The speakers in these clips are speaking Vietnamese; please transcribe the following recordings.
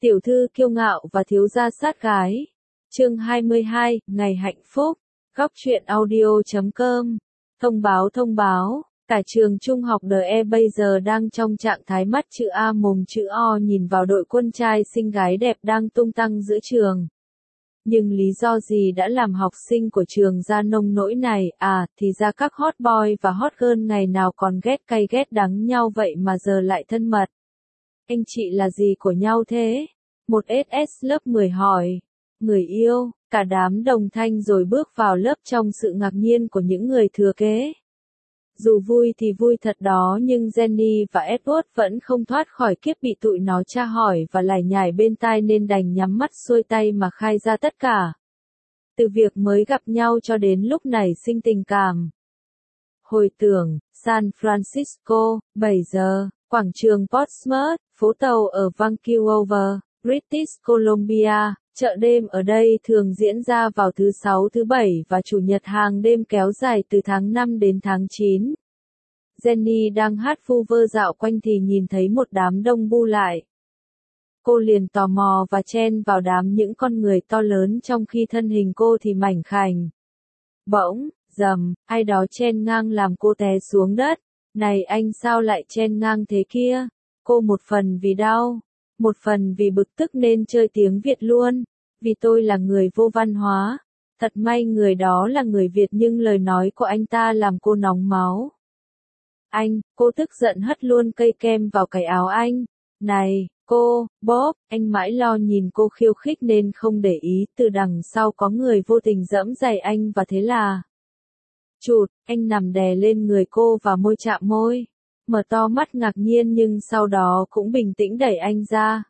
Tiểu thư kiêu ngạo và thiếu gia sát gái. Chương 22, ngày hạnh phúc. Góc truyện audio.com. Thông báo, cả trường trung học DE bây giờ đang trong trạng thái mắt chữ A mồm chữ O nhìn vào đội quân trai xinh gái đẹp đang tung tăng giữa trường. Nhưng lý do gì đã làm học sinh của trường ra nông nỗi này? Thì ra các hot boy và hot girl ngày nào còn ghét cay ghét đắng nhau vậy mà giờ lại thân mật. Anh chị là gì của nhau thế? Một SS lớp 10 hỏi. Người yêu, cả đám đồng thanh rồi bước vào lớp trong sự ngạc nhiên của những người thừa kế. Dù vui thì vui thật đó nhưng Jenny và Edward vẫn không thoát khỏi kiếp bị tụi nó tra hỏi và lải nhải bên tai nên đành nhắm mắt xuôi tay mà khai ra tất cả. Từ việc mới gặp nhau cho đến lúc nảy sinh tình cảm. Hồi tưởng, San Francisco, 7 giờ, quảng trường Portsmouth, phố tàu ở Vancouver, British Columbia. Chợ đêm ở đây thường diễn ra vào thứ Sáu, thứ Bảy và Chủ nhật hàng đêm kéo dài từ tháng 5 đến tháng 9. Jenny đang hát vu vơ dạo quanh thì nhìn thấy một đám đông bu lại. Cô liền tò mò và chen vào đám những con người to lớn trong khi thân hình cô thì mảnh khảnh. Bỗng, rầm, ai đó chen ngang làm cô té xuống đất. Này anh sao lại chen ngang thế kia? Cô một phần vì đau. Một phần vì bực tức nên chơi tiếng Việt luôn, vì tôi là người vô văn hóa. Thật may người đó là người Việt nhưng lời nói của anh ta làm cô nóng máu. Anh, cô tức giận hất luôn cây kem vào cái áo anh. Này, cô, Bob, anh mãi lo nhìn cô khiêu khích nên không để ý từ đằng sau có người vô tình giẫm giày anh và thế là. Chụt, anh nằm đè lên người cô và môi chạm môi. Mở to mắt ngạc nhiên nhưng sau đó cũng bình tĩnh đẩy anh ra.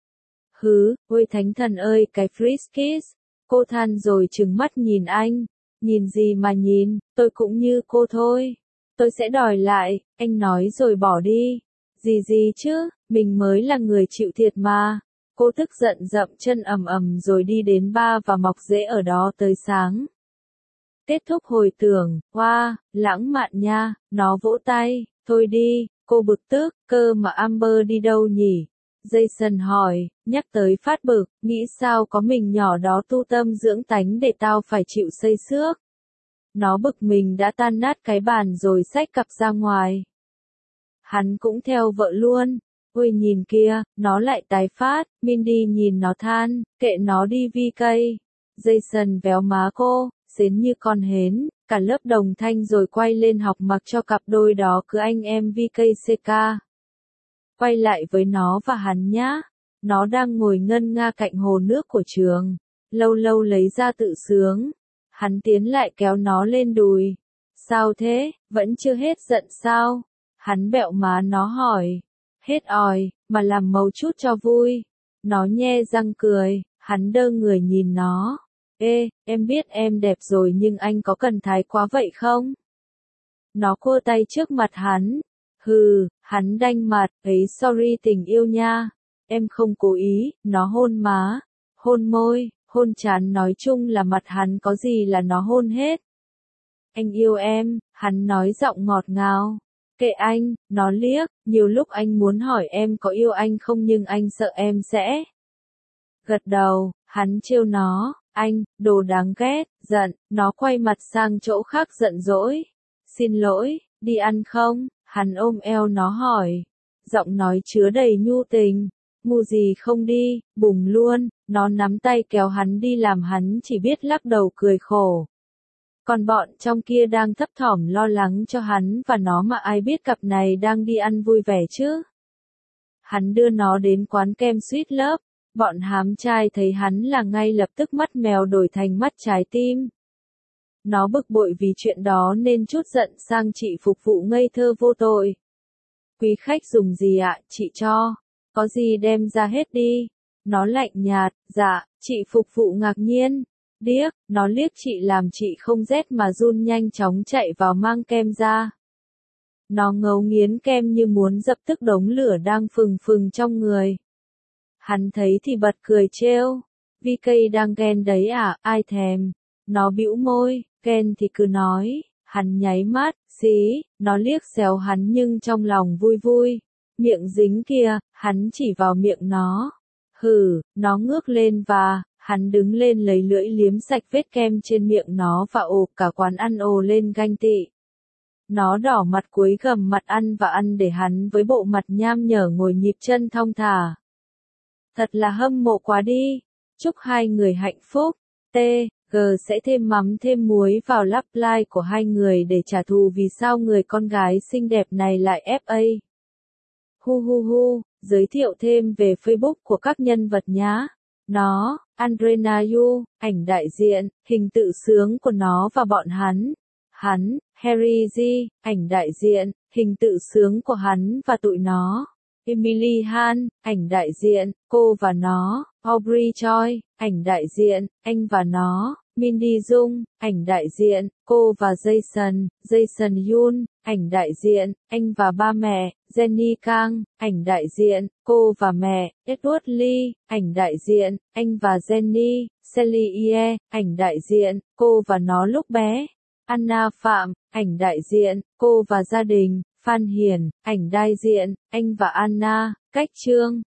Ôi thánh thần ơi cái freeze kiss. Cô than rồi trừng mắt nhìn anh. Nhìn gì mà nhìn, tôi cũng như cô thôi. Tôi sẽ đòi lại, anh nói rồi bỏ đi. Gì chứ, mình mới là người chịu thiệt mà. Cô tức giận dậm chân ầm rồi đi đến bar và mọc rễ ở đó tới sáng. Kết thúc hồi tưởng, wow, lãng mạn nha, nó vỗ tay. Thôi đi, cô bực tức, cơ mà Amber đi đâu nhỉ? Jason hỏi, nhắc tới phát bực, nghĩ sao có mình nhỏ đó tu tâm dưỡng tánh để tao phải chịu xây xước. Nó bực mình đã tan nát cái bàn rồi xách cặp ra ngoài. Hắn cũng theo vợ luôn. Ôi nhìn kia, nó lại tái phát. Mindy nhìn nó than, kệ nó đi VK. Jason véo má cô, xến như con hến. Cả lớp đồng thanh rồi quay lên học mặc cho cặp đôi đó cứ anh em VKCK. Quay lại với nó và hắn nhá. Nó đang ngồi ngân nga cạnh hồ nước của trường. Lâu lâu lấy ra tự sướng. Hắn tiến lại kéo nó lên đùi. Sao thế, vẫn chưa hết giận sao? Hắn bẹo má nó hỏi. Hết òi, mà làm màu chút cho vui. Nó nhe răng cười, hắn đơ người nhìn nó. Ê, em biết em đẹp rồi nhưng anh có cần thái quá vậy không? Nó cua tay trước mặt hắn. Hắn đanh mặt, ấy sorry tình yêu nha. Em không cố ý, nó hôn má, hôn môi, hôn trán nói chung là mặt hắn có gì là nó hôn hết. Anh yêu em, hắn nói giọng ngọt ngào. Kệ anh, nó liếc, nhiều lúc anh muốn hỏi em có yêu anh không nhưng anh sợ em sẽ. Gật đầu, hắn trêu nó. Anh, đồ đáng ghét, giận, nó quay mặt sang chỗ khác giận dỗi. Xin lỗi, đi ăn không? Hắn ôm eo nó hỏi. Giọng nói chứa đầy nhu tình. Ngu gì không đi, bùng luôn, nó nắm tay kéo hắn đi làm hắn chỉ biết lắc đầu cười khổ. Còn bọn trong kia đang thấp thỏm lo lắng cho hắn và nó mà ai biết cặp này đang đi ăn vui vẻ chứ. Hắn đưa nó đến quán kem Sweet Love. Bọn hám trai thấy hắn là ngay lập tức mắt mèo đổi thành mắt trái tim. Nó bực bội vì chuyện đó nên trút giận sang chị phục vụ ngây thơ vô tội. Quý khách dùng gì ạ, chị cho. Có gì đem ra hết đi. Nó lạnh nhạt, dạ, chị phục vụ ngạc nhiên. Điếc, nó liếc chị làm chị không rét mà run nhanh chóng chạy vào mang kem ra. Nó ngấu nghiến kem như muốn dập tắt đống lửa đang phừng phừng trong người. Hắn thấy thì bật cười trêu. VK đang ghen đấy à, ai thèm. Nó bĩu môi, ghen thì cứ nói. Hắn nháy mắt, xí, nó liếc xéo hắn nhưng trong lòng vui vui. Miệng dính kia, hắn chỉ vào miệng nó. Hừ, nó ngước lên và, hắn đứng lên lấy lưỡi liếm sạch vết kem trên miệng nó và ồ cả quán ăn ồ lên ganh tị. Nó đỏ mặt cúi gằm mặt ăn và ăn để hắn với bộ mặt nham nhở ngồi nhịp chân thong thả. Thật là hâm mộ quá đi. Chúc hai người hạnh phúc. T. G sẽ thêm mắm thêm muối vào lap line của hai người để trả thù vì sao người con gái xinh đẹp này lại FA. Hu hu hu, giới thiệu thêm về Facebook của các nhân vật nhá. Nó, Andrena Yu, ảnh đại diện, hình tự sướng của nó và bọn hắn. Hắn, Harry G, ảnh đại diện, hình tự sướng của hắn và tụi nó. Emily Han, ảnh đại diện, cô và nó. Aubrey Choi, ảnh đại diện, anh và nó. Mindy Dung, ảnh đại diện, cô và Jason. Jason Yoon, ảnh đại diện, anh và ba mẹ. Jenny Kang, ảnh đại diện, cô và mẹ. Edward Lee, ảnh đại diện, anh và Jenny. Sally Ye, ảnh đại diện, cô và nó lúc bé. Anna Phạm, ảnh đại diện, cô và gia đình. Phan Hiền, ảnh đại diện, anh và Anna. Cách chương